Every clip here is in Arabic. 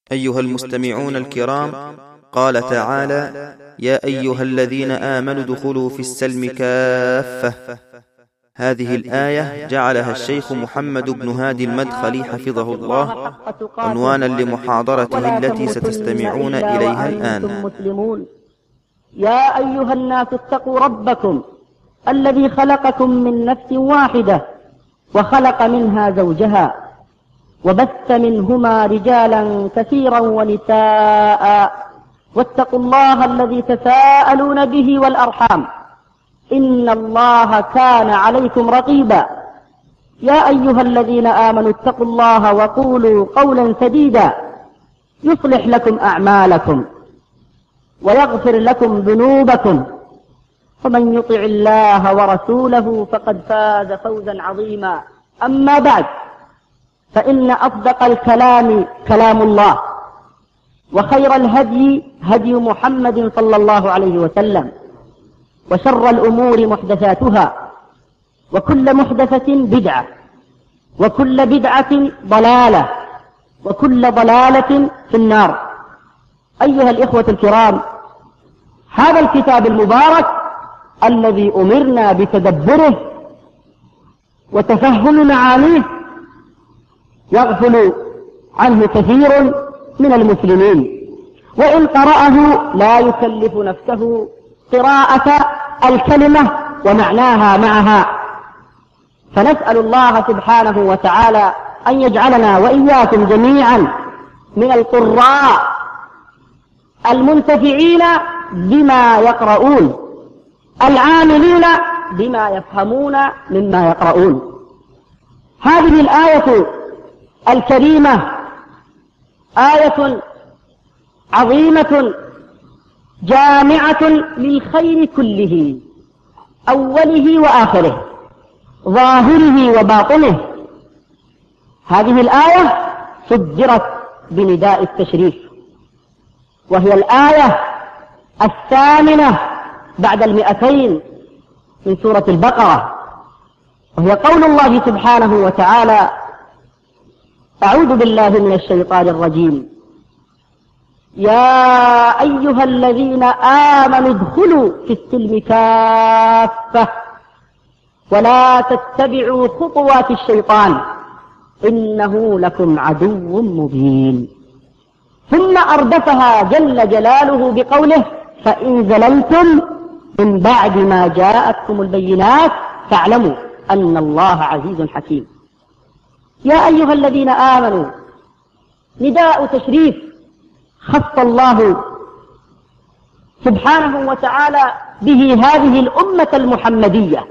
أيها المستمعون الكرام، قال تعالى: يا أيها الذين آمنوا ادخلوا في السلم كافة. هذه الآية جعلها الشيخ محمد بن هادي المدخلي حفظه الله عنوانا لمحاضرته التي ستستمعون إليها الآن. مسلمون. يا أيها الناس اتقوا ربكم الذي خلقكم من نفس واحدة وخلق منها زوجها وبث منهما رجالا كثيرا ونساء واتقوا الله الذي تساءلون به والأرحام إن الله كان عليكم رقيبا. يا أيها الذين آمنوا اتقوا الله وقولوا قولا سديدا يصلح لكم أعمالكم ويغفر لكم ذنوبكم ومن يطع الله ورسوله فقد فاز فوزا عظيما. أما بعد، فإن أصدق الكلام كلام الله، وخير الهدي هدي محمد صلى الله عليه وسلم، وشر الأمور محدثاتها، وكل محدثة بدعة، وكل بدعة ضلالة، وكل ضلالة في النار. أيها الإخوة الكرام، هذا الكتاب المبارك الذي أمرنا بتدبره وتفهم معانيه يغفل عنه كثير من المسلمين، وإن قرأه لا يكلف نفسه قراءة الكلمة ومعناها معها. فنسأل الله سبحانه وتعالى أن يجعلنا وإياكم جميعا من القراء المنتفعين بما يقرؤون، العاملين بما يفهمون مما يقرؤون. هذه الآية الكريمة آية عظيمة جامعة للخير كله، أوله وآخره، ظاهره وباطنه. هذه الآية صدرت بنداء التشريف، وهي الآية 8 بعد 200 من سورة البقرة، وهي قول الله سبحانه وتعالى: أعوذ بالله من الشيطان الرجيم، يا أيها الذين آمنوا ادخلوا في السلم كافة ولا تتبعوا خطوات الشيطان إنه لكم عدو مبين. ثم أردفها جل جلاله بقوله: فإن زللتم من بعد ما جاءتكم البينات فاعلموا أن الله عزيز حكيم. يا أيها الذين آمنوا نداء تشريف خص الله سبحانه وتعالى به هذه الأمة المحمدية،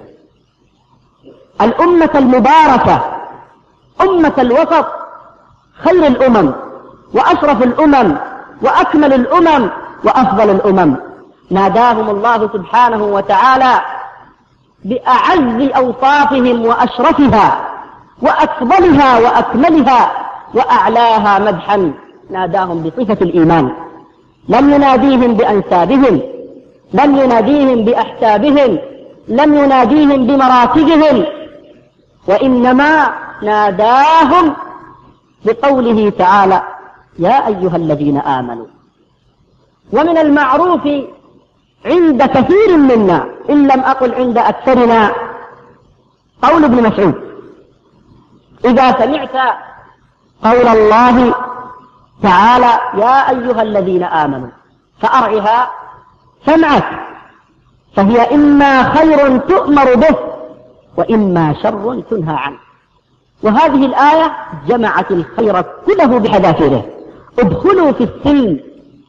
الأمة المباركة، أمة الوسط، خير الأمم وأشرف الأمم وأكمل الأمم وأفضل الأمم. ناداهم الله سبحانه وتعالى بأعز أوصافهم وأشرفها وأفضلها وأكملها وأعلاها مدحا. ناداهم بصفة الإيمان، لم يناديهم بأنسابهم، لم يناديهم بأحسابهم، لم يناديهم بمراتبهم، وإنما ناداهم بقوله تعالى: يا أيها الذين آمنوا. ومن المعروف عند كثير منا، إن لم أقل عند أكثرنا، قول ابن مسعود: إذا سمعت قول الله تعالى يا أيها الذين آمنوا فأرعها سمعك، فهي إما خير تؤمر به وإما شر تنهى عنه. وهذه الآية جمعت الخير كله بحذافيره. ادخلوا في السلم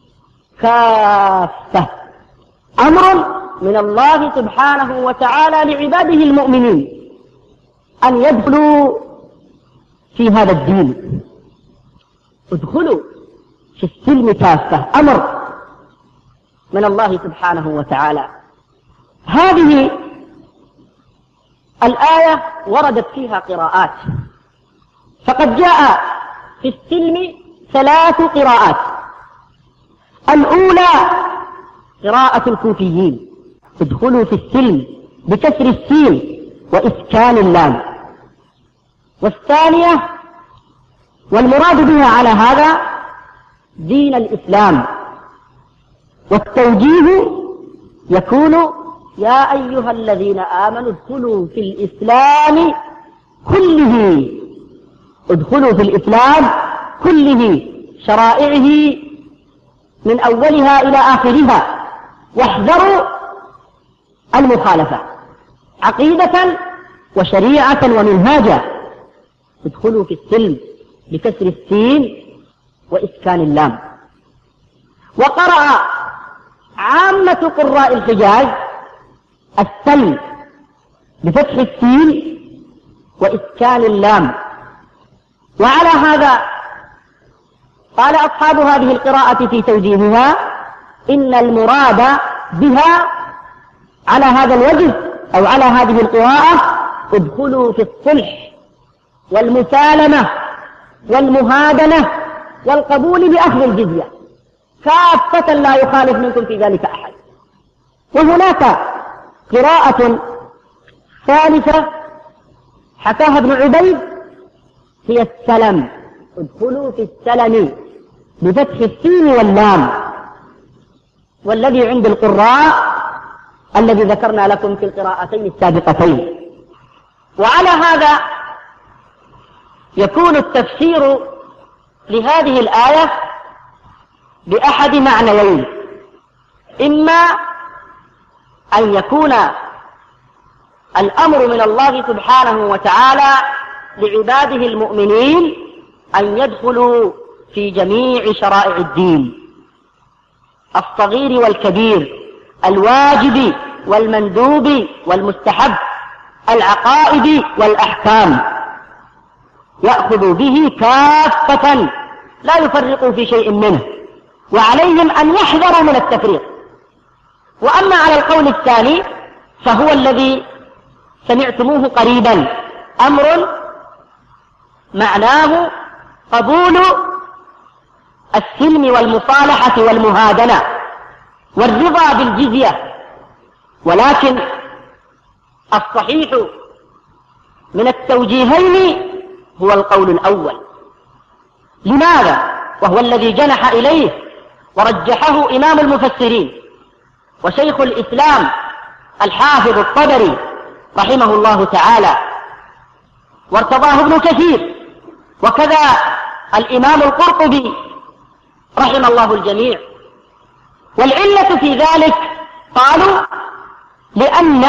كافة، أمر من الله سبحانه وتعالى لعباده المؤمنين أن يدخلوا في هذا الدين. ادخلوا في السلم كافة، أمر من الله سبحانه وتعالى. هذه الآية وردت فيها قراءات، فقد جاء في السلم 3 قراءات. الأولى قراءة الكوفيين: ادخلوا في السلم بكسر السين وإسكان اللام. والثانية والمراد بها على هذا دين الإسلام، والتوجيه يكون يا أيها الذين آمنوا ادخلوا في الإسلام كله، ادخلوا في الإسلام كله، شرائعه من أولها إلى آخرها، واحذروا المخالفة عقيدة وشريعة ومنهاجا. ادخلوا في السلم بكسر السين وإسكان اللام. وقرأ عامة قراء الحجاز السلم بفتح السين وإسكان اللام. وعلى هذا قال أصحاب هذه القراءة في توجيهها إن المراد بها على هذا الوجه أو على هذه القراءة ادخلوا في الصلح والمسالمة والمهادنة والقبول بأخذ الجزية كافة، لا يخالف منكم في ذلك أحد. وهناك قراءة ثالثة حكاها ابن عبيد هي السلم، ادخلوا في السلم بفتح السين واللام، والذي عند القراء الذي ذكرنا لكم في القراءتين السابقتين. وعلى هذا يكون التفسير لهذه الآية بأحد معنيين: إما أن يكون الأمر من الله سبحانه وتعالى لعباده المؤمنين أن يدخلوا في جميع شرائع الدين، الصغير والكبير، الواجب والمندوب والمستحب، العقائد والأحكام، يأخذوا به كافة لا يفرقوا في شيء منه، وعليهم أن يحذروا من التفريق. وأما على القول الثاني فهو الذي سمعتموه قريبا، أمر معناه قبول السلم والمصالحة والمهادنة والرضا بالجزية. ولكن الصحيح من التوجيهين هو القول الأول. لماذا؟ وهو الذي جنح إليه ورجحه إمام المفسرين وشيخ الإسلام الحافظ الطبري رحمه الله تعالى، وارتضاه ابن كثير، وكذا الإمام القرطبي رحم الله الجميع. والعلة في ذلك قالوا لأن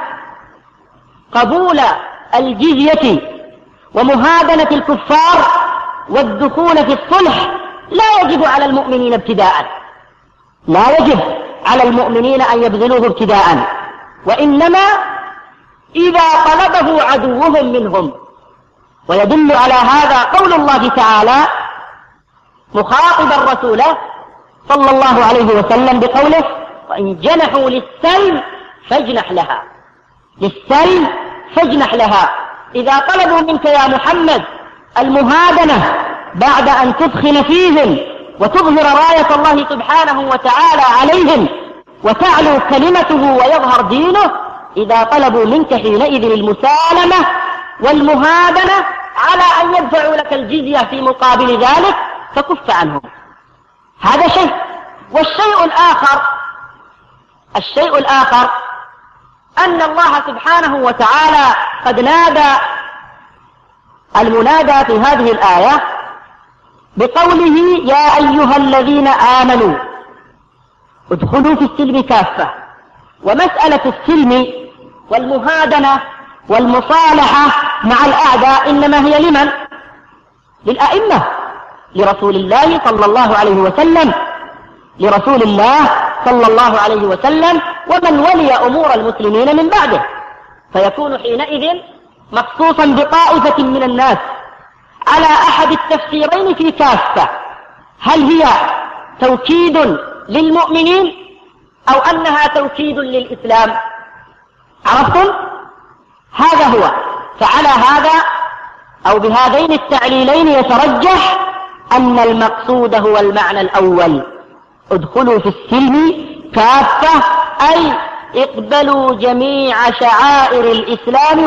قبول الجزية ومهادنة الكفار والدخول في الصلح لا يجب على المؤمنين ابتداء، لا يجب على المؤمنين أن يبذلوه ابتداء، وإنما إذا طلبه عدوهم منهم. ويدل على هذا قول الله تعالى مخاطبا رسوله صلى الله عليه وسلم بقوله وإن جنحوا للسلم فاجنح لها، للسلم فاجنح لها. إذا طلبوا منك يا محمد المهادنة بعد أن تدخل فيهم وتظهر راية الله سبحانه وتعالى عليهم وتعلو كلمته ويظهر دينه، إذا طلبوا منك حينئذ المسالمة والمهادنة على أن يدفعوا لك الجزية في مقابل ذلك فكف عنهم. هذا شيء. والشيء الآخر أن الله سبحانه وتعالى قد نادى المنادى في هذه الآية بقوله يا أيها الذين آمنوا ادخلوا في السلم كافة. ومسألة السلم والمهادنة والمصالحة مع الأعداء إنما هي لمن؟ للأئمة، لرسول الله صلى الله عليه وسلم، لرسول الله صلى الله عليه وسلم ومن ولي أمور المسلمين من بعده، فيكون حينئذ مخصوصا بطائفة من الناس على أحد التفسيرين في كافة: هل هي توكيد للمؤمنين أو أنها توكيد للإسلام؟ عرفتم؟ هذا هو. فعلى هذا أو بهذين التعليلين يترجح أن المقصود هو المعنى الأول: ادخلوا في السلم كافة، أي اقبلوا جميع شعائر الإسلام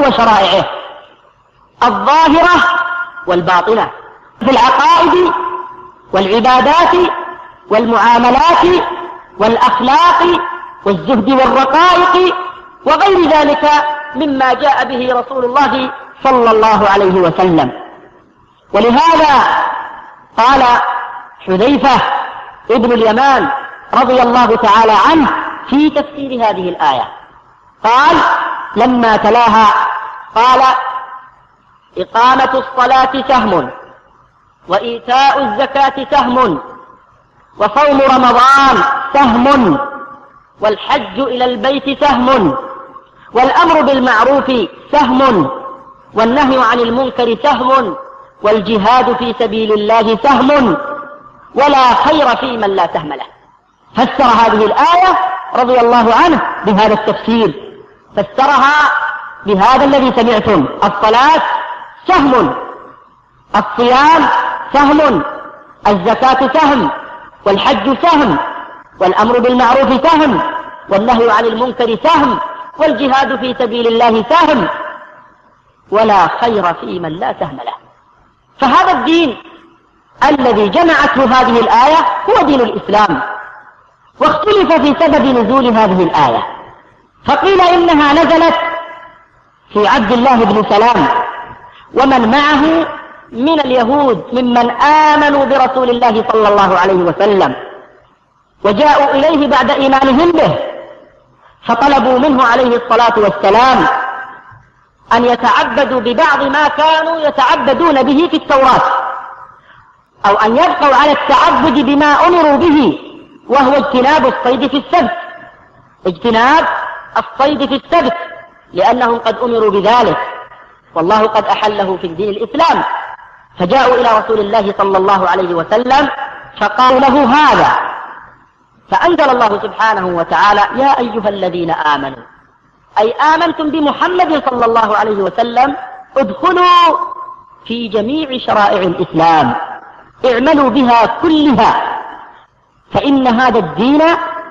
والعبادات والمعاملات والأخلاق والزهد والرقائق وغير ذلك مما جاء به رسول الله صلى الله عليه وسلم. ولهذا قال حذيفة ابن اليمان رضي الله تعالى عنه في تفسير هذه الآية، قال لما تلاها قال: إقامة الصلاة سهم، وإيتاء الزكاة سهم، وصوم رمضان سهم، والحج إلى البيت سهم، والأمر بالمعروف سهم، والنهي عن المنكر سهم، والجهاد في سبيل الله سهم، ولا خير في من لا سهم له. فسر هذه الآية رضي الله عنه بهذا التفسير، فسرها بهذا الذي سمعتم: الصلاة سهم، الصيام سهم، الزكاة سهم، والحج سهم، والأمر بالمعروف سهم، والنهي عن المنكر سهم، والجهاد في سبيل الله سهم، ولا خير في من لا سهم له. فهذا الدين الذي جمعته هذه الآية هو دين الإسلام. واختلف في سبب نزول هذه الآية، فقيل إنها نزلت في عبد الله بن سلام ومن معه من اليهود ممن آمنوا برسول الله صلى الله عليه وسلم، وجاءوا إليه بعد إيمانهم به، فطلبوا منه عليه الصلاة والسلام أن يتعبدوا ببعض ما كانوا يتعبدون به في التوراة، أو أن يبقوا على التعبد بما أمروا به، وهو اجتناب الصيد في السبت، اجتناب الصيد في السبت، لأنهم قد أمروا بذلك، والله قد أحله في الدين الإسلام. فجاءوا إلى رسول الله صلى الله عليه وسلم فقالوا له هذا، فأنزل الله سبحانه وتعالى: يا أيها الذين آمنوا، أي آمنتم بمحمد صلى الله عليه وسلم، ادخلوا في جميع شرائع الإسلام، اعملوا بها كلها، فإن هذا الدين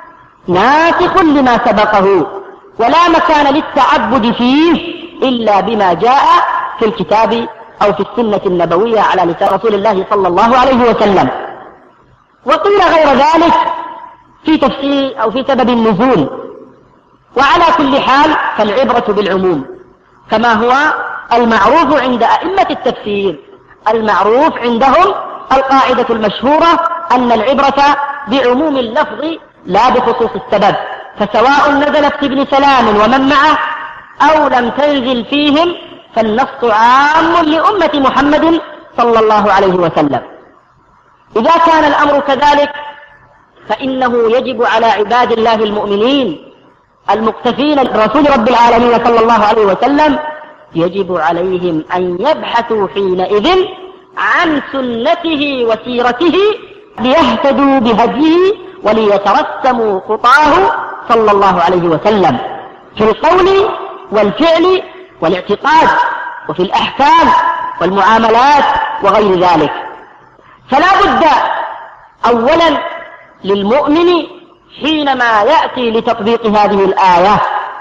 ناسخ لما سبقه، ولا مكان للتعبد فيه إلا بما جاء في الكتاب أو في السنة النبوية على لسان رسول الله صلى الله عليه وسلم. وقيل غير ذلك في تفسير أو في سبب النزول. وعلى كل حال فالعبرة بالعموم، كما هو المعروف عند أئمة التفسير. المعروف عندهم القاعدة المشهورة أن العبرة بعموم اللفظ لا بخصوص السبب، فسواء نزلت في ابن سلام ومن معه أو لم تنزل فيهم فالنص عام لأمة محمد صلى الله عليه وسلم. إذا كان الأمر كذلك فإنه يجب على عباد الله المؤمنين المقتفين برسول رب العالمين صلى الله عليه وسلم، يجب عليهم أن يبحثوا حينئذ عن سنته وسيرته ليهتدوا بهديه وليترسموا خطاه صلى الله عليه وسلم في القول والفعل والاعتقاد وفي الأحكام والمعاملات وغير ذلك. فلا بد أولا للمؤمن حينما يأتي لتطبيق هذه الآية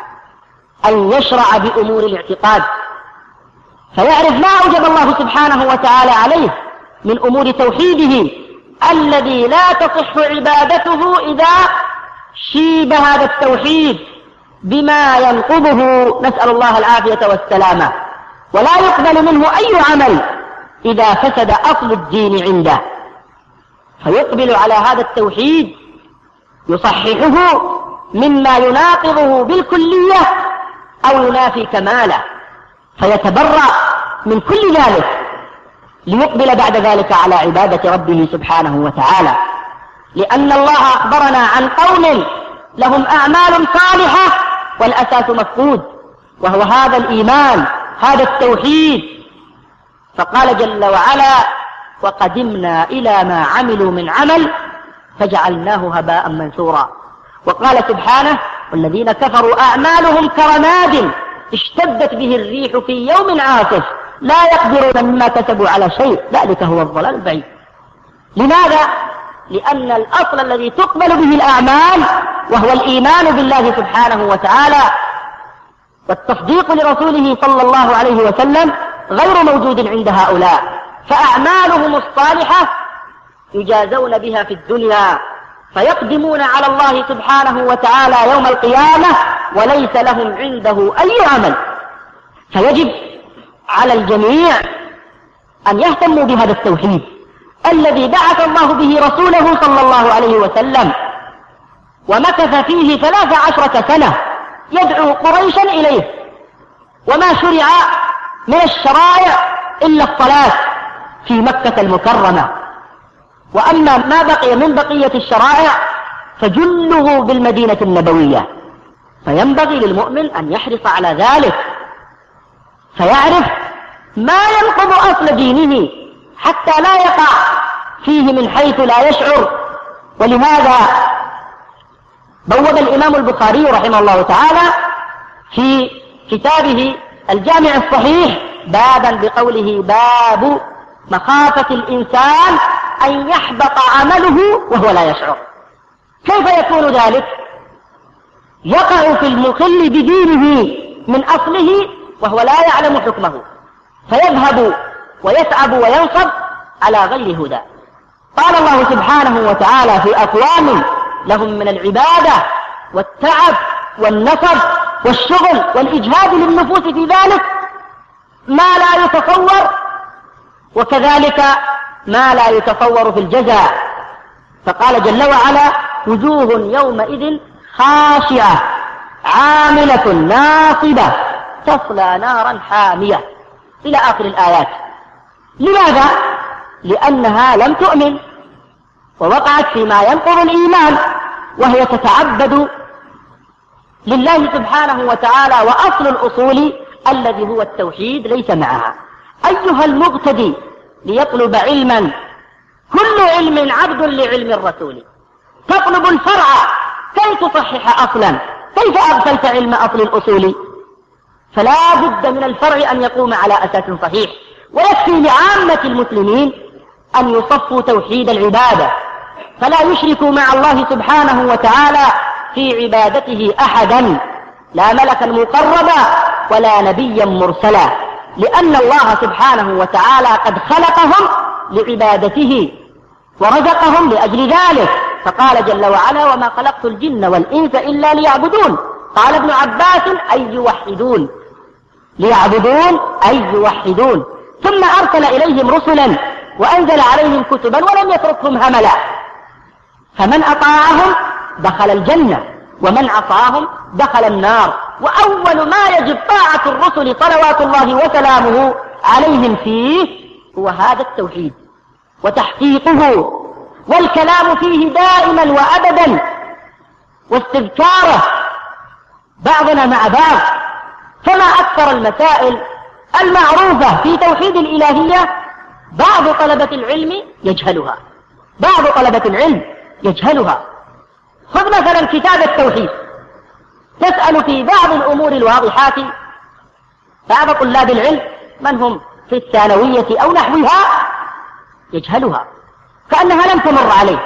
أن يشرع بأمور الاعتقاد، فيعرف ما أوجب الله سبحانه وتعالى عليه من أمور توحيده الذي لا تصح عبادته إذا شيب هذا التوحيد بما ينقضه، نسأل الله العافية والسلامة، ولا يقبل منه أي عمل إذا فسد أصل الدين عنده، فيقبل على هذا التوحيد يصححه مما يناقضه بالكلية أو ينافي كماله، فيتبرأ من كل ذلك ليقبل بعد ذلك على عبادة ربه سبحانه وتعالى. لأن الله أخبرنا عن قوم لهم أعمال صالحة والأساس مفقود، وهو هذا الإيمان، هذا التوحيد. فقال جل وعلا: وقدمنا إلى ما عملوا من عمل فجعلناه هباء منثورا. وقال سبحانه: والذين كفروا أعمالهم كرماد اشتدت به الريح في يوم عاصف لا يقدرون مما كسبوا على شيء ذلك هو الضلال البعيد. لماذا؟ لأن الأصل الذي تقبل به الأعمال وهو الإيمان بالله سبحانه وتعالى والتصديق لرسوله صلى الله عليه وسلم غير موجود عند هؤلاء، فأعمالهم الصالحة يجازون بها في الدنيا، فيقدمون على الله سبحانه وتعالى يوم القيامة وليس لهم عنده أي عمل. فيجب على الجميع أن يهتموا بهذا التوحيد الذي بعث الله به رسوله صلى الله عليه وسلم، ومكث فيه 13 سنة يدعو قريشا إليه، وما شرع من الشرائع إلا الصلاة في مكة المكرمة، وأما ما بقي من بقية الشرائع فجله بالمدينة النبوية. فينبغي للمؤمن أن يحرص على ذلك، فيعرف ما ينقض أصل دينه حتى لا يقع فيه من حيث لا يشعر. ولهذا بوب الإمام البخاري رحمه الله تعالى في كتابه الجامع الصحيح بابا بقوله: باب مخافة الإنسان أن يحبط عمله وهو لا يشعر. كيف يكون ذلك؟ يقع في المخل بدينه من أصله وهو لا يعلم حكمه، فيذهب ويتعب وينصب على غير هدى. قال الله سبحانه وتعالى في أقوام لهم من العبادة والتعب والنصب والشغل والإجهاد للنفوس في ذلك ما لا يتصور، وكذلك ما لا يتصور في الجزاء. فقال جل وعلا: وجوه يومئذ خاشعة عاملة ناصبة تصلى نارا حامية إلى آخر الآيات. لماذا؟ لأنها لم تؤمن ووقعت فيما ينقض الإيمان، وهي تتعبد لله سبحانه وتعالى، وأصل الأصول الذي هو التوحيد ليس معها. أيها المغتدي ليطلب علما، كل علم عبد لعلم الرسول. تطلب الفرع كي تصحح أصلا، كيف أغفلت علم أصل الأصول؟ فلا بد من الفرع أن يقوم على أساس صحيح. ويكفي لعامة المسلمين أن يصفوا توحيد العبادة، فلا يشركوا مع الله سبحانه وتعالى في عبادته أحدا، لا ملكا مقربا ولا نبيا مرسلا، لأن الله سبحانه وتعالى قد خلقهم لعبادته ورزقهم لأجل ذلك. فقال جل وعلا: وما خلقت الجن والإنس إلا ليعبدون. قال ابن عباس: أي يوحدون، ليعبدون أي يوحدون. ثم أرسل إليهم رسلا وأنزل عليهم كتبا ولم يتركهم هملا، فمن أطاعهم دخل الجنة ومن عصاهم دخل النار. وأول ما يجب طاعة الرسل صلوات الله وسلامه عليهم فيه هو هذا التوحيد وتحقيقه، والكلام فيه دائما وأبدا، واستذكاره بعضنا مع بعض. فما أكثر المسائل المعروفة في توحيد الإلهية بعض طلبة العلم يجهلها، بعض طلبة العلم يجهلها. خذ مثلا كتاب التوحيد، تسأل في بعض الأمور الواضحات بعض طلاب العلم من هم في الثانوية أو نحوها يجهلها كأنها لم تمر عليه،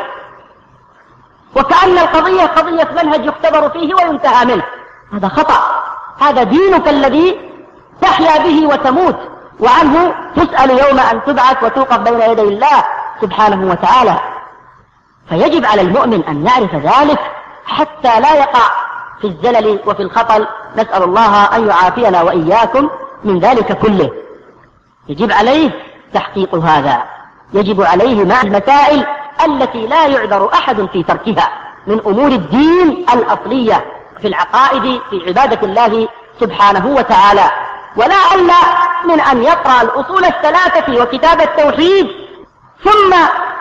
وكأن القضية قضية منهج يختبر فيه وينتهى منه. هذا خطأ، هذا دينك الذي تحيا به وتموت، وعنه تسأل يوم أن تبعث وتوقف بين يدي الله سبحانه وتعالى. فيجب على المؤمن أن يعرف ذلك حتى لا يقع في الزلل وفي الخطل، نسأل الله أن يعافينا وإياكم من ذلك كله. يجب عليه تحقيق هذا، يجب عليه مع المسائل التي لا يعذر أحد في تركها من أمور الدين الأصلية في العقائد في عبادة الله سبحانه وتعالى. ولا ألا من أن يقرأ الأصول الثلاثة وكتاب التوحيد، ثم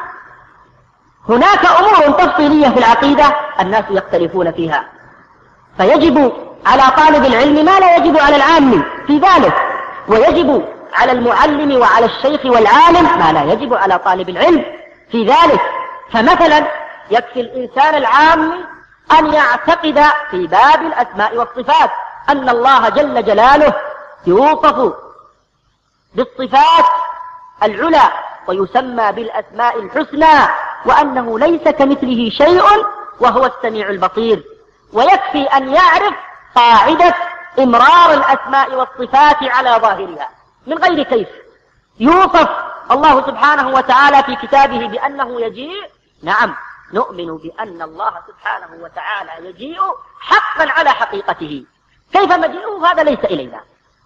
هناك أمور تفصيلية في العقيدة الناس يختلفون فيها، فيجب على طالب العلم ما لا يجب على العام في ذلك، ويجب على المعلم وعلى الشيخ والعالم ما لا يجب على طالب العلم في ذلك. فمثلا يكفي الإنسان العام أن يعتقد في باب الأسماء والصفات أن الله جل جلاله يوصف بالصفات العلى ويسمى بالأسماء الحسنى، وأنه ليس كمثله شيء وهو السميع البصير. ويكفي أن يعرف قاعدة إمرار الأسماء والصفات على ظاهرها من غير كيف. يوصف الله سبحانه وتعالى في كتابه بأنه يجيء؟ نعم، نؤمن بأن الله سبحانه وتعالى يجيء حقا على حقيقته. كيف مجيئه؟ هذا ليس إلينا.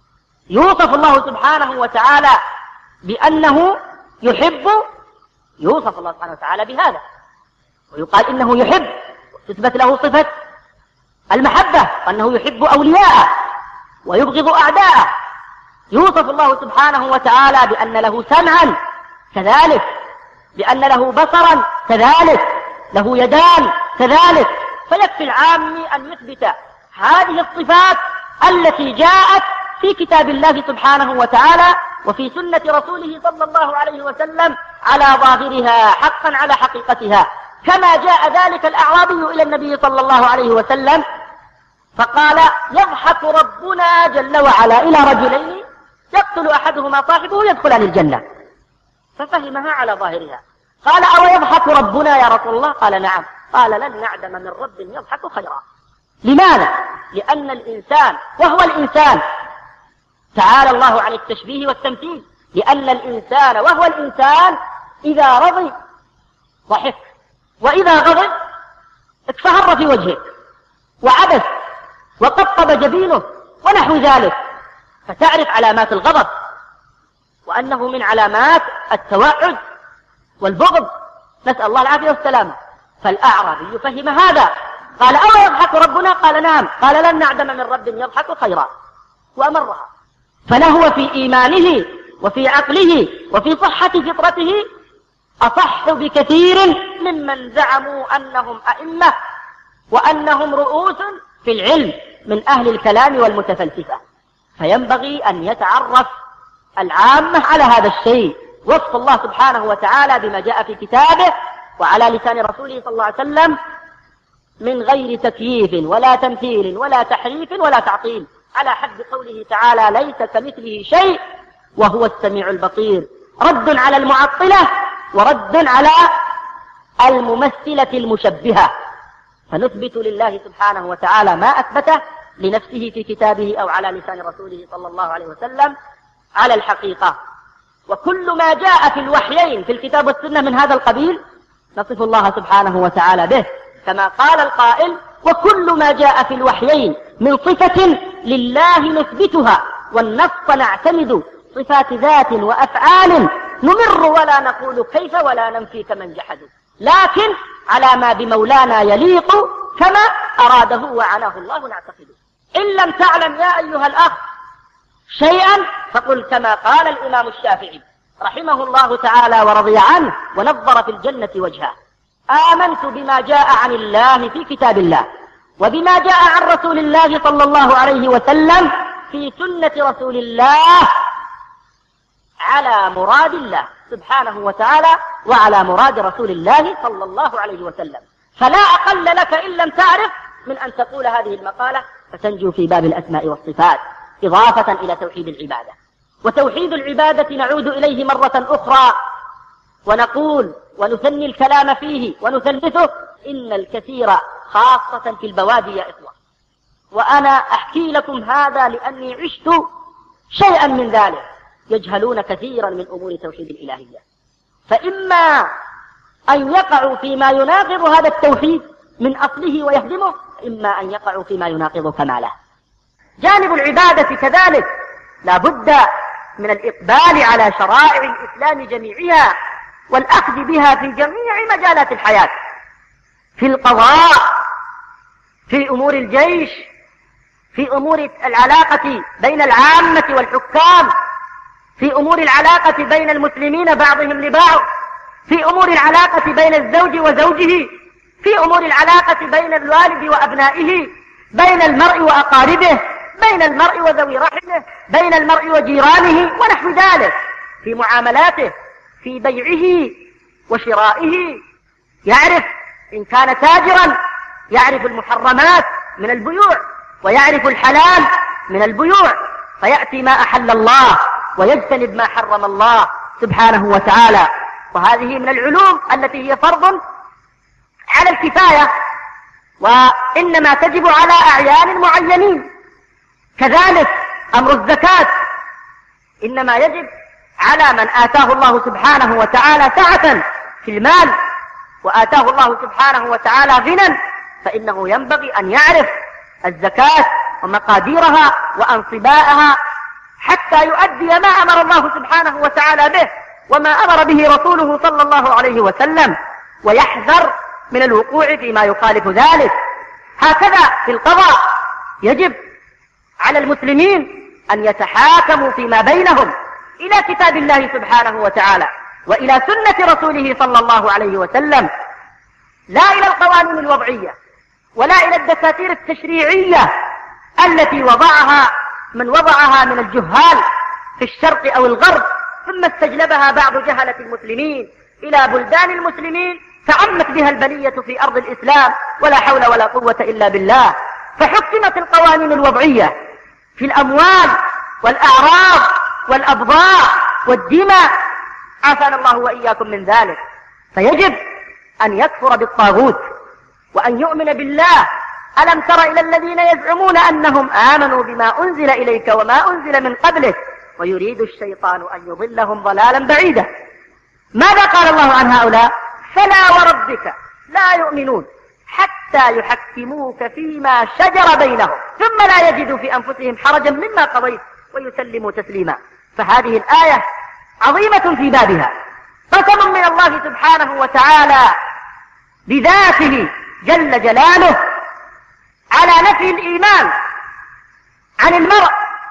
يوصف الله سبحانه وتعالى بأنه يحب، يوصف الله سبحانه وتعالى بهذا، ويقال إنه يحب، تثبت له صفة المحبة، وأنه يحب أولياءه ويبغض أعداءه. يوصف الله سبحانه وتعالى بأن له سمعا كذلك، بأن له بصرا كذلك، له يدان كذلك. فيكفي العامي أن يثبت هذه الصفات التي جاءت في كتاب الله سبحانه وتعالى وفي سنة رسوله صلى الله عليه وسلم على ظاهرها حقا على حقيقتها، كما جاء ذلك الأعرابي إلى النبي صلى الله عليه وسلم فقال: يضحك ربنا جل وعلا إلى رجلين يقتل أحدهما صاحبه يدخلان الجنة، ففهمها على ظاهرها. قال: أو يضحك ربنا يا رسول الله؟ قال: نعم. قال: لن نعدم من رب يضحك خيرا. لماذا؟ لأن الإنسان وهو الإنسان، تعالى الله عن التشبيه والتمثيل، لأن الإنسان وهو الإنسان إذا رضي ضحك، وإذا غضب اتفهر في وجهه وعبس وقطب جبينه ونحو ذلك، فتعرف علامات الغضب وأنه من علامات التوعد والبغض، نسأل الله العافية والسلامة. فالأعرابي يفهم هذا، قال: أو يضحك ربنا؟ قال: نعم. قال: لن نعدم من رب يضحك خيرا، وأمرها. فلهو في إيمانه وفي عقله وفي صحة فطرته أصح بكثير ممن زعموا أنهم أئمة وأنهم رؤوس في العلم من أهل الكلام والمتفلسفة. فينبغي أن يتعرف العامة على هذا الشيء، وصف الله سبحانه وتعالى بما جاء في كتابه وعلى لسان رسوله صلى الله عليه وسلم من غير تكييف ولا تمثيل ولا تحريف ولا تعطيل، على حد قوله تعالى: ليس كمثله شيء وهو السميع البصير. رد على المعطلة ورد على الممثلة المشبهة. فنثبت لله سبحانه وتعالى ما أثبته لنفسه في كتابه أو على لسان رسوله صلى الله عليه وسلم على الحقيقة. وكل ما جاء في الوحيين في الكتاب والسنة من هذا القبيل نصف الله سبحانه وتعالى به، كما قال القائل: وكل ما جاء في الوحيين من صفة لله نثبتها، والنص نعتمد، صفات ذات وأفعال نمر ولا نقول كيف ولا ننفي كمن جحدوا، لكن على ما بمولانا يليق كما أراده وعناه الله نعتقد. إن لم تعلم يا أيها الأخ شيئا فقل كما قال الإمام الشافعي رحمه الله تعالى ورضي عنه ونظر في الجنة وجهه: آمنت بما جاء عن الله في كتاب الله، وبما جاء عن رسول الله صلى الله عليه وسلم في سنة رسول الله، على مراد الله سبحانه وتعالى وعلى مراد رسول الله صلى الله عليه وسلم. فلا أقل لك إن لم تعرف من أن تقول هذه المقالة فتنجو في باب الأسماء والصفات، إضافة إلى توحيد العبادة. وتوحيد العبادة نعود إليه مرة أخرى ونقول ونثني الكلام فيه ونثلثه: إن الكثير خاصة في البوادي يا إخوة، وأنا أحكي لكم هذا لأني عشت شيئا من ذلك، يجهلون كثيرا من أمور توحيد الإلهية، فإما أن يقعوا فيما يناقض هذا التوحيد من أصله ويهدمه، إما أن يقعوا فيما يناقض كماله. جانب العبادة كذلك لا بد من الإقبال على شرائع الإسلام جميعها والأخذ بها في جميع مجالات الحياة، في القضاء، في أمور الجيش، في أمور العلاقة بين العامة والحكام، في أمور العلاقة بين المسلمين بعضهم لبعض، في أمور العلاقة بين الزوج وزوجه، في أمور العلاقة بين الوالد وأبنائه، بين المرء وأقاربه، بين المرء وذوي رحمه، بين المرء وجيرانه ونحو ذلك، في معاملاته، في بيعه وشرائه. يعرف إن كان تاجرا يعرف المحرمات من البيوع ويعرف الحلال من البيوع، فيأتي ما أحل الله ويجتنب ما حرم الله سبحانه وتعالى. وهذه من العلوم التي هي فرض على الكفاية، وإنما تجب على أعيان معينين. كذلك أمر الزكاة إنما يجب على من آتاه الله سبحانه وتعالى سعة في المال وآتاه الله سبحانه وتعالى غنى، فإنه ينبغي أن يعرف الزكاة ومقاديرها وأنصبائها حتى يؤدي ما أمر الله سبحانه وتعالى به وما أمر به رسوله صلى الله عليه وسلم، ويحذر من الوقوع فيما يخالف ذلك. هكذا في القضاء يجب على المسلمين أن يتحاكموا فيما بينهم إلى كتاب الله سبحانه وتعالى وإلى سنة رسوله صلى الله عليه وسلم، لا إلى القوانين الوضعية ولا إلى الدساتير التشريعية التي وضعها من وضعها من الجهال في الشرق أو الغرب، ثم استجلبها بعض جهلة المسلمين إلى بلدان المسلمين فعمت بها البلية في أرض الإسلام، ولا حول ولا قوة إلا بالله. فحكمت القوانين الوضعية في الأموال والأعراض والأبضاع والدماء، عافانا الله وإياكم من ذلك. فيجب أن يكفر بالطاغوت وأن يؤمن بالله. ألم تر إلى الذين يزعمون أنهم آمنوا بما أنزل إليك وما أنزل من قبلك ويريد الشيطان أن يضلهم ضلالا بعيدا. ماذا قال الله عن هؤلاء؟ فلا وربك لا يؤمنون حتى يحكموك فيما شجر بينهم ثم لا يجدوا في أنفسهم حرجا مما قضيت ويسلموا تسليما. فهذه الآية عظيمة في بابها، قسم من الله سبحانه وتعالى بذاته جل جلاله على نفي الإيمان عن المرء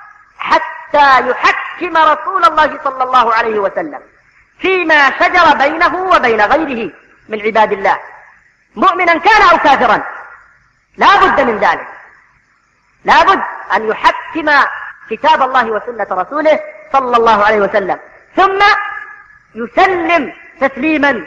حتى يحكم رسول الله صلى الله عليه وسلم فيما شجر بينه وبين غيره من عباد الله، مؤمنا كان أو كافرا. لا بد من ذلك، لا بد أن يحكم كتاب الله وسنة رسوله صلى الله عليه وسلم، ثم يسلم تسليما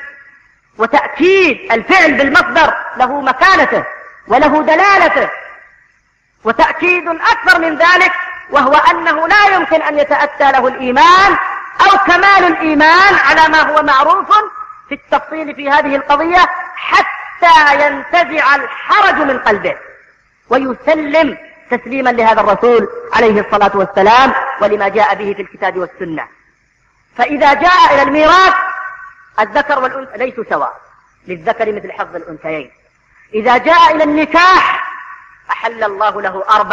وتأكيد الفعل بالمصدر له مكانته وله دلالته، وتأكيد أكثر من ذلك وهو أنه لا يمكن أن يتأتى له الإيمان أو كمال الإيمان على ما هو معروف في التفصيل في هذه القضية حتى ينتزع الحرج من قلبه ويسلم تسليما لهذا الرسول عليه الصلاة والسلام ولما جاء به في الكتاب والسنة. فإذا جاء إلى الميراث الذكر والأنثى ليسوا سواء، للذكر مثل حظ الأنثيين. إذا جاء إلى النكاح أحل الله له 4،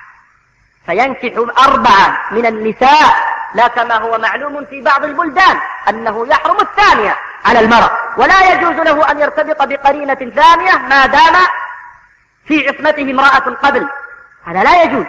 فينكح 4 من النساء، لا كما هو معلوم في بعض البلدان أنه يحرم الثانية على المرء، ولا يجوز له أن يرتبط بقرينة ثانية ما دام في عصمته امرأة قبل، هذا لا يجوز.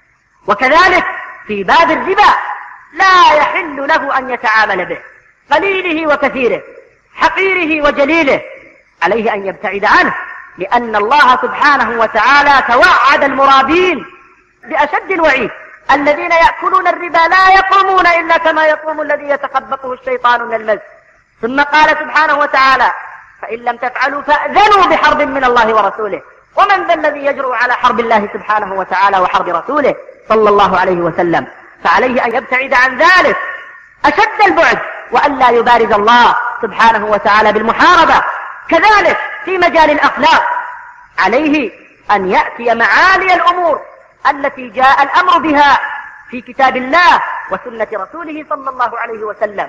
وكذلك في باب الربا لا يحل له أن يتعامل به، قليله وكثيره، حقيره وجليله، عليه أن يبتعد عنه، لأن الله سبحانه وتعالى توعد المرابين بأشد الوعيد: الذين يأكلون الربا لا يقومون إلا كما يقوم الذي يتخبطه الشيطان من المس. ثم قال سبحانه وتعالى: فإن لم تفعلوا فأذنوا بحرب من الله ورسوله. ومن ذا الذي يجرؤ على حرب الله سبحانه وتعالى وحرب رسوله صلى الله عليه وسلم؟ فعليه أن يبتعد عن ذلك أشد البعد، وأن لا يبارز الله سبحانه وتعالى بالمحاربة. كذلك في مجال الأخلاق عليه أن يأتي معالي الأمور التي جاء الأمر بها في كتاب الله وسنة رسوله صلى الله عليه وسلم،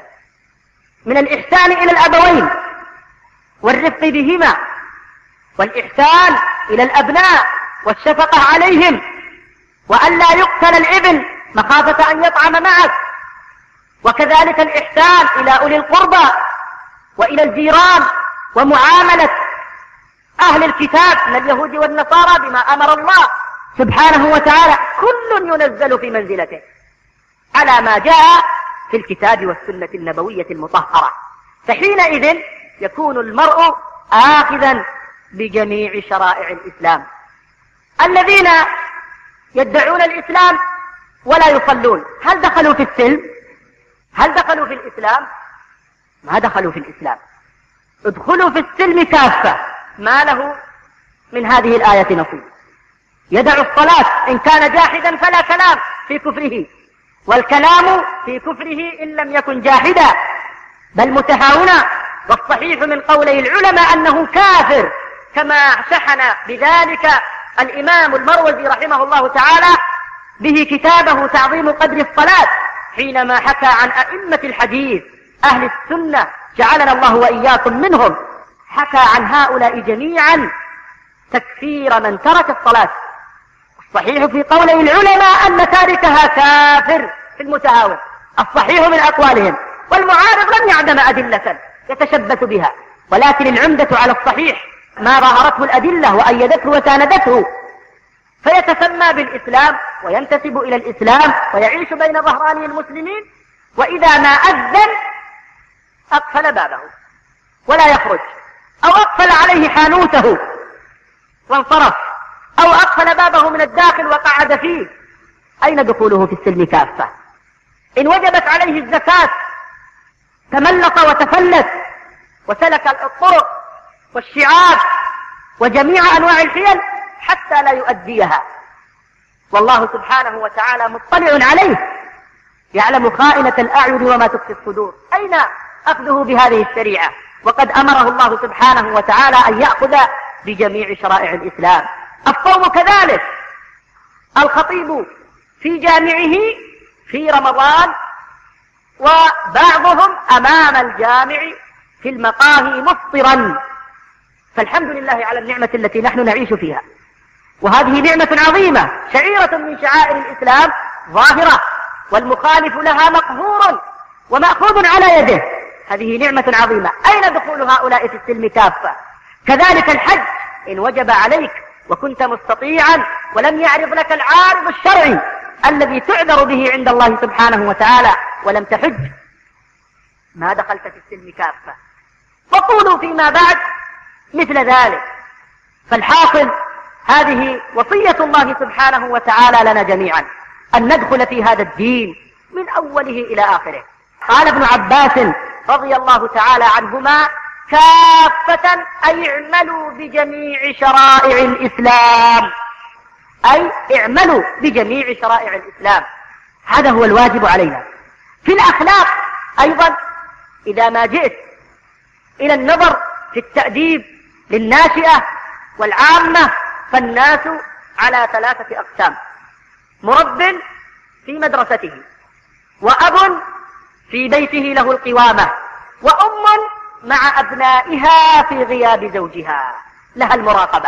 من الإحسان إلى الأبوين والرفق بهما، والإحسان إلى الأبناء والشفقة عليهم، وأن لا يقتل الابن مخافة أن يطعم معك، وكذلك الإحسان إلى أولي القربى وإلى الجيران، ومعاملة أهل الكتاب من اليهود والنصارى بما أمر الله سبحانه وتعالى. كل ينزل في منزلته على ما جاء في الكتاب والسنة النبوية المطهرة، فحينئذ يكون المرء آخذا بجميع شرائع الإسلام. الذين يدعون الإسلام ولا يصلون هل دخلوا في السلم؟ هل دخلوا في الإسلام؟ ما دخلوا في الإسلام. ادخلوا في السلم كافة، ما له من هذه الآية نصيب. يدع الصلاة إن كان جاحدا فلا كلام في كفره، والكلام في كفره إن لم يكن جاحدا بل متهاونا. والصحيح من قولي العلماء أنه كافر، كما شحن بذلك الإمام المروزي رحمه الله تعالى به كتابه تعظيم قدر الصلاة، حينما حكى عن أئمة الحديث أهل السنة جعلنا الله وإياكم منهم، حكى عن هؤلاء جميعا تكفير من ترك الصلاة. الصحيح في قول العلماء أن تاركها كافر في المتهاون، الصحيح من أقوالهم، والمعارض لم يعدم أدلة يتشبث بها، ولكن العمدة على الصحيح ما ظهرته الأدلة وأيدته وساندته، فيتسمى بالإسلام وينتسب إلى الإسلام ويعيش بين ظهراني المسلمين، وإذا ما أذن أقفل بابه ولا يخرج، أو أقفل عليه حانوته وانصرف، أو أقفل بابه من الداخل وقعد فيه. أين دخوله في السلم كافة؟ إن وجبت عليه الزكاة تملط وتفلت وسلك الطرق والشعاب وجميع أنواع الحيل حتى لا يؤديها، والله سبحانه وتعالى مطلع عليه، يعلم خائنة الأعين وما تخفي الصدور. أين أخذه بهذه الشريعة وقد أمره الله سبحانه وتعالى أن يأخذ بجميع شرائع الإسلام؟ الصوم كذلك، الخطيب في جامعه في رمضان وبعضهم أمام الجامع في المقاهي مفطرا، فالحمد لله على النعمة التي نحن نعيش فيها، وهذه نعمة عظيمة شعيرة من شعائر الإسلام ظاهرة، والمخالف لها مقهور ومأخوذ على يده، هذه نعمة عظيمة. أين دخول هؤلاء في السلم كافة؟ كذلك الحج إن وجب عليك وكنت مستطيعا ولم يعرض لك العارض الشرعي الذي تعذر به عند الله سبحانه وتعالى ولم تحج، ما دخلت في السلم كافة. وقولوا فيما بعد مثل ذلك. فالحاصل هذه وصية الله سبحانه وتعالى لنا جميعا أن ندخل في هذا الدين من أوله إلى آخره. قال ابن عباس رضي الله تعالى عنهما: كافة أي اعملوا بجميع شرائع الإسلام، أي اعملوا بجميع شرائع الإسلام، هذا هو الواجب علينا. في الأخلاق أيضا إذا ما جئت إلى النظر في التأديب للناشئة والعامة، فالناس على 3 أقسام: مرب في مدرسته، وأب في بيته له القوامة، وأم مع أبنائها في غياب زوجها لها المراقبة.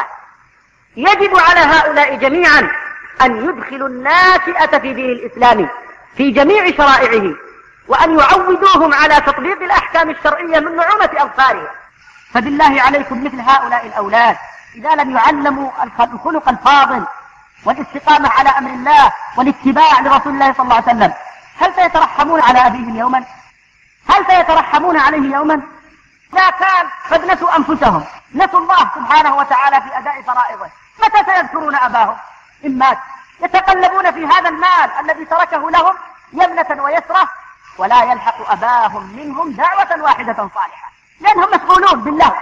يجب على هؤلاء جميعا أن يدخلوا الناشئة في دين الإسلام في جميع شرائعه، وأن يعودوهم على تطبيق الأحكام الشرعية من نعومة أظفارها. فبالله عليكم مثل هؤلاء الأولاد إذا لم يعلموا الخلق الفاضل والاستقامة على أمر الله والاتباع لرسول الله صلى الله عليه وسلم، هل سيترحمون على أبيهم يوما؟ هل سيترحمون عليه يوما؟ لا، كان قد نسوا أنفسهم، نسوا الله سبحانه وتعالى في أداء فرائضه. متى سيذكرون أباهم إن مات؟ يتقلبون في هذا المال الذي تركه لهم يمنة ويسرة، ولا يلحق أباهم منهم دعوة واحدة صالحة، لأنهم مشغولون بالله.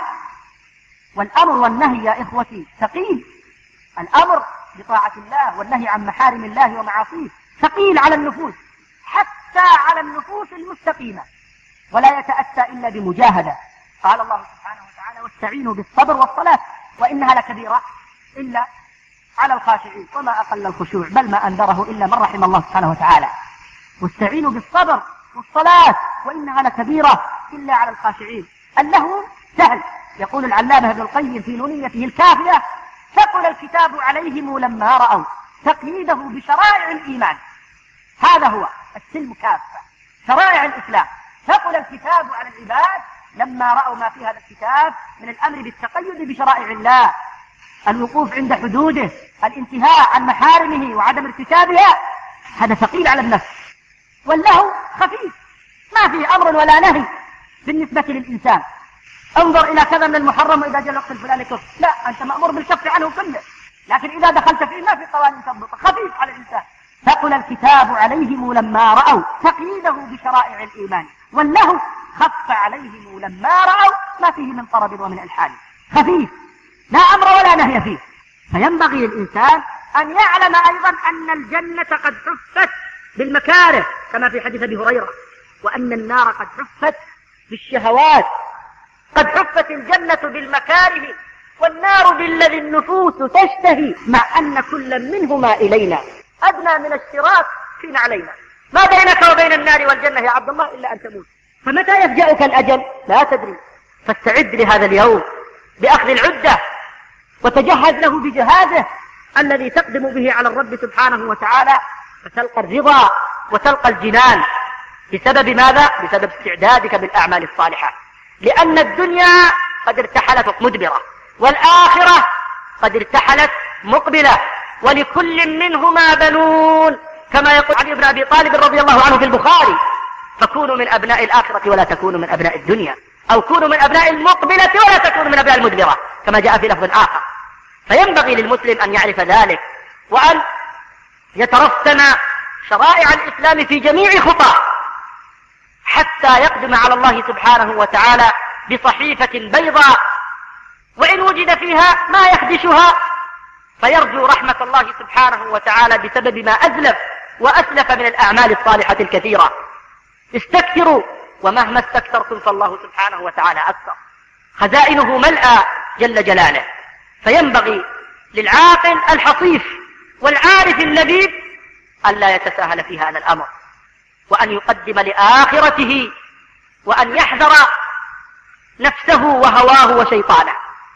والأمر والنهي يا إخوتي ثقيل، الأمر بطاعة الله والنهي عن محارم الله ومعاصيه ثقيل على النفوس، حتى على النفوس المستقيمة، ولا يتأتى إلا بمجاهدة. قال الله سبحانه وتعالى: واستعينوا بالصبر والصلاة وإنها لكبيرة إلا على الخاشعين، وما أقل الخشوع، بل ما أنذره إلا من رحم الله سبحانه وتعالى. واستعينوا بالصبر والصلاة وإنها لكبيرة إلا على الخاشعين. اللهو سهل، يقول العلامة ابن القيم في نونيته الكافية: ثقل الكتاب عليهم لما رأوا تقييده بشرائع الإيمان. هذا هو السلم كافة، شرائع الإسلام. ثقل الكتاب على العباد لما رأوا ما في هذا الكتاب من الأمر بالتقيد بشرائع الله، الوقوف عند حدوده، الانتهاء عن محارمه وعدم ارتكابها، هذا ثقيل على النفس. واللهو خفيف، ما فيه أمر ولا نهي بالنسبة للإنسان. انظر إلى كذا من المحرم وإذا جاء الوقت الفلاني كف، لا، أنت مأمور بالكف عنه كله، لكن إذا دخلت فيه ما في قوانين تضبط، خفيف على الإنسان. ثقل الكتاب عليهم لما رأوا تقييده بشرائع الإيمان، واللهو خف عليهم لما رأوا ما فيه من طرب ومن ألحان، خفيف لا أمر ولا نهي فيه. فينبغي للإنسان أن يعلم أيضا أن الجنة قد حفت بالمكاره كما في حديث أبي هريرة، وأن النار قد حفت بالشهوات. قد حفت الجنة بالمكاره والنار بالذي النفوس تشتهي، مع أن كل منهما إلينا أدنى من الشراك في نعلينا. ما بينك وبين النار والجنة يا عبد الله إلا أن تموت. فمتى يفجأك الأجل لا تدري، فاستعد لهذا اليوم بأخذ العدة وتجهز له بجهازه الذي تقدم به على الرب سبحانه وتعالى، فتلقى الرضا وتلقى الجنان. بسبب ماذا؟ بسبب استعدادك بالأعمال الصالحة، لأن الدنيا قد ارتحلت مدبرة والآخرة قد ارتحلت مقبلة، ولكل منهما بنون، كما يقول علي بن أبي طالب رضي الله عنه في البخاري: فكونوا من أبناء الآخرة ولا تكونوا من أبناء الدنيا، أو كونوا من أبناء المقبلة ولا تكونوا من أبناء المدبرة، كما جاء في لفظ آخر. فينبغي للمسلم أن يعرف ذلك، وأن يترسم شرائع الإسلام في جميع خطاه حتى يقدم على الله سبحانه وتعالى بصحيفة بيضاء، وإن وجد فيها ما يخدشها فيرجو رحمة الله سبحانه وتعالى بسبب ما أزلف وأسلف من الأعمال الصالحة الكثيرة. استكثروا، ومهما استكثرتم فالله سبحانه وتعالى أكثر، خزائنه ملأى جل جلاله. فينبغي للعاقل الحصيف والعارف اللبيب أن لا يتساهل في هذا الأمر، وأن يقدم لآخرته، وأن يحذر نفسه وهواه وشيطانه،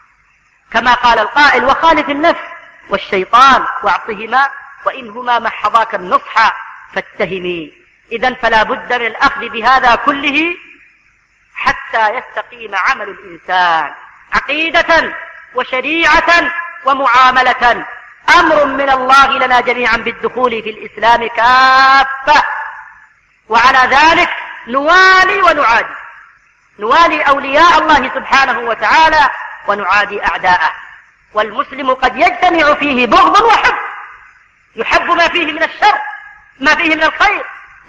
كما قال القائل: وخالف النفس والشيطان واعطهما وإنهما محضاك النصح فاتهمي. إذن فلا بد من الأخذ بهذا كله حتى يستقيم عمل الإنسان عقيدة وشريعة ومعاملة. أمر من الله لنا جميعا بالدخول في الإسلام كافة، وعلى ذلك نوالي ونعادي، نوالي أولياء الله سبحانه وتعالى ونعادي أعداءه. والمسلم قد يجتمع فيه بغض وحب، يحب ما فيه من الشر، ما فيه من الخير،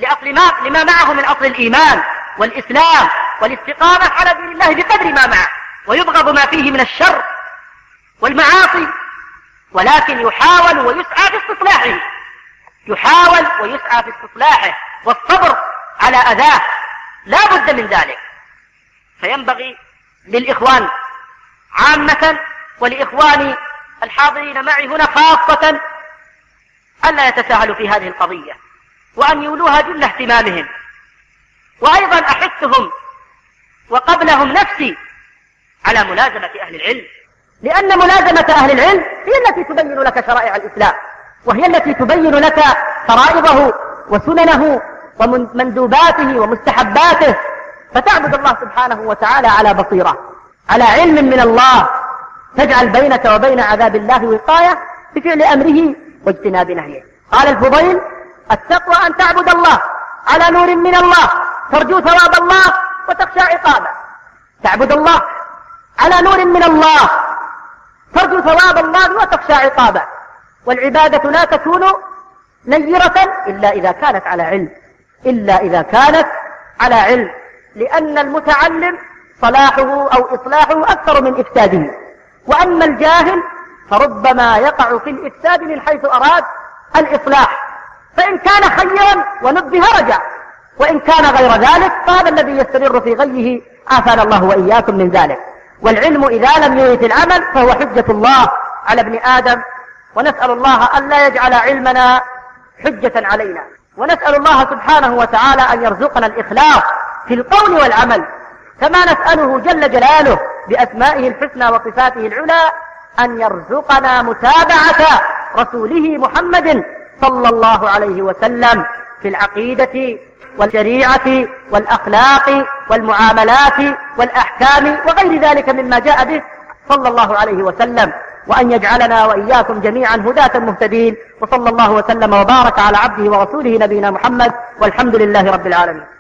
لما معه من أصل الإيمان والإسلام والاستقامة على دين الله بقدر ما معه، ويبغض ما فيه من الشر والمعاصي، ولكن يحاول ويسعى في استصلاحه، يحاول ويسعى في استصلاحه والصبر على أذاه، لا بد من ذلك. فينبغي للإخوان عامة ولإخواني الحاضرين معي هنا خاصة ألا يتساهلوا في هذه القضية، وأن يولوها جل اهتمامهم. وأيضا أحثهم وقبلهم نفسي على ملازمة أهل العلم، لأن ملازمة أهل العلم هي التي تبين لك شرائع الإسلام، وهي التي تبين لك فرائضه وسننه ومندوباته ومستحباته، فتعبد الله سبحانه وتعالى على بصيرة، على علم من الله، تجعل بينك وبين عذاب الله وقاية بفعل أمره واجتناب نهيه. قال الفضيل: التقوى أن تعبد الله على نور من الله، ترجو ثواب الله وتخشى عقابه. تعبد الله على نور من الله، ترجو ثواب الله وتخشى عقابه. والعبادة لا تكون نيرة إلا إذا كانت على علم، إلا إذا كانت على علم، لأن المتعلم صلاحه أو إصلاحه أكثر من إفساده، وأما الجاهل فربما يقع في الإفساد من حيث أراد الإصلاح، فإن كان خيرا ونبه رجع، وإن كان غير ذلك فهذا الذي يستمر في غيه، عافانا الله وإياكم من ذلك. والعلم إذا لم يورث العمل فهو حجة الله على ابن آدم، ونسأل الله أن لا يجعل علمنا حجة علينا، ونسأل الله سبحانه وتعالى أن يرزقنا الإخلاص في القول والعمل، كما نسأله جل جلاله بأسمائه الحسنى وصفاته العلى أن يرزقنا متابعة رسوله محمد صلى الله عليه وسلم في العقيدة والشريعة والأخلاق والمعاملات والأحكام وغير ذلك مما جاء به صلى الله عليه وسلم، وأن يجعلنا وإياكم جميعا هداة مهتدين. وصلى الله وسلم وبارك على عبده ورسوله نبينا محمد، والحمد لله رب العالمين.